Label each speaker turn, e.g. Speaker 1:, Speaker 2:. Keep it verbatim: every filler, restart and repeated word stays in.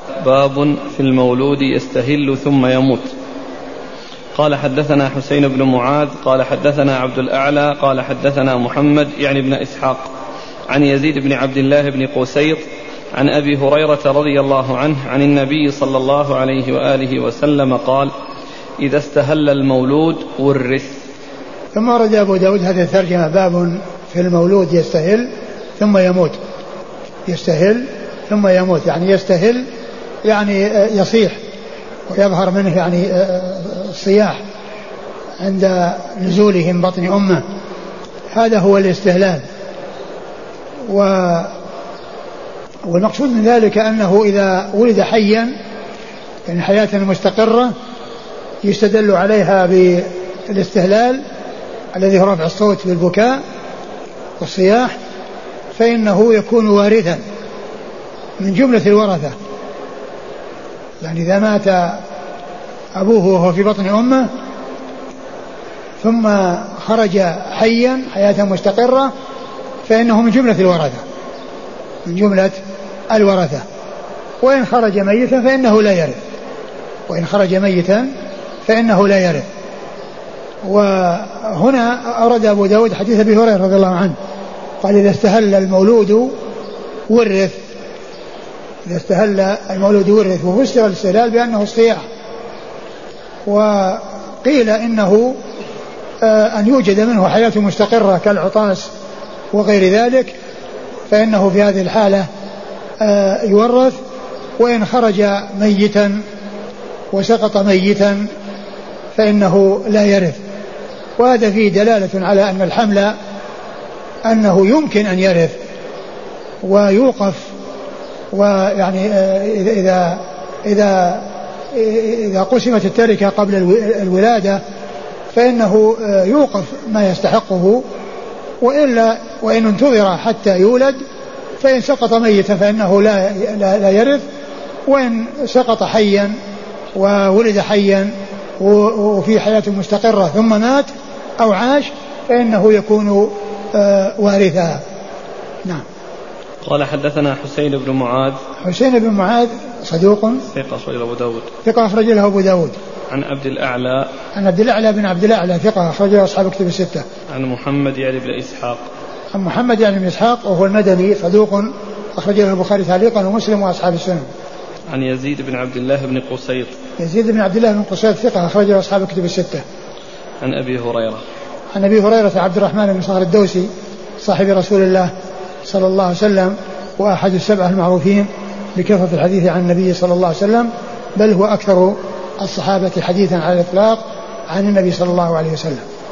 Speaker 1: باب في المولود يستهل ثم يموت. قال حدثنا حسين بن معاذ قال حدثنا عبد الأعلى قال حدثنا محمد يعني بن إسحاق عن يزيد بن عبد الله بن قسيط عن أبي هريرة رضي الله عنه عن النبي صلى الله عليه وآله وسلم قال: إذا استهل المولود ورث.
Speaker 2: ثم ورد أبو داود هذه الترجمة: باب في المولود يستهل ثم يموت. يستهل ثم يموت يعني يستهل يعني يصيح ويظهر منه يعني الصياح عند نزوله من بطن أمه، هذا هو الاستهلال. و والمقصود من ذلك أنه إذا ولد حيا يعني حياة مستقرة يستدل عليها بالاستهلال الذي هو رفع الصوت بالبكاء والصياح، فإنه يكون وارثا من جملة الورثة. يعني إذا مات أبوه وهو في بطن أمه ثم خرج حيا حياة مستقرة فإنه من جملة الورثة من جملة الورثة. وإن خرج ميتا فإنه لا يرث وإن خرج ميتا فإنه لا يرث. وهنا أورد أبو داود حديث أبي هريرة رضي الله عنه قال: إذا استهل المولود ورث. إذا استهل المولود ورث. وفسر الاستهلال بأنه الصياح. وقيل إنه أن يوجد منه حياة مستقرة كالعطاس وغير ذلك فإنه في هذه الحالة يورث. وإن خرج ميتا وسقط ميتا فإنه لا يرث. وهذا فيه دلالة على أن الحمل أنه يمكن أن يرث ويوقف. ويعني إذا إذا إذا قسمت التركة قبل الولادة فإنه يوقف ما يستحقه، وإلا وإن انتظر حتى يولد فإن سقط ميتا فإنه لا لا يرث. وإن سقط حيا وولد حيا وفي حياة مستقرة ثم مات أو عاش فإنه يكون وارثا. نعم.
Speaker 1: قال حدثنا حسين بن معاذ.
Speaker 2: حسين بن معاذ صدوق
Speaker 1: ثقة أخرجه أبو داود.
Speaker 2: ثقة أخرجه أبو داود.
Speaker 1: عن عبد الأعلى.
Speaker 2: عن عبد الأعلى بن عبد الأعلى ثقة أخرجه أصحاب كتب الستة.
Speaker 1: عن محمد يعني بن إسحاق.
Speaker 2: عن محمد يعني بن إسحاق وهو المدني صدوق أخرجه البخاري تعليقا ومسلم وأصحاب السنن.
Speaker 1: عن يزيد بن عبد الله بن قسيط.
Speaker 2: يزيد بن عبد الله بن قسيط ثقة أخرجه أصحاب كتب الستة.
Speaker 1: عن أبي هريرة.
Speaker 2: عن أبي هريرة عبد الرحمن بن صخر الدوسي صاحب رسول الله صلى الله عليه وسلم وأحد السبعة المعروفين بكثرة الحديث عن النبي صلى الله عليه وسلم، بل هو أكثر الصحابة حديثا على الإطلاق عن النبي صلى الله عليه وسلم.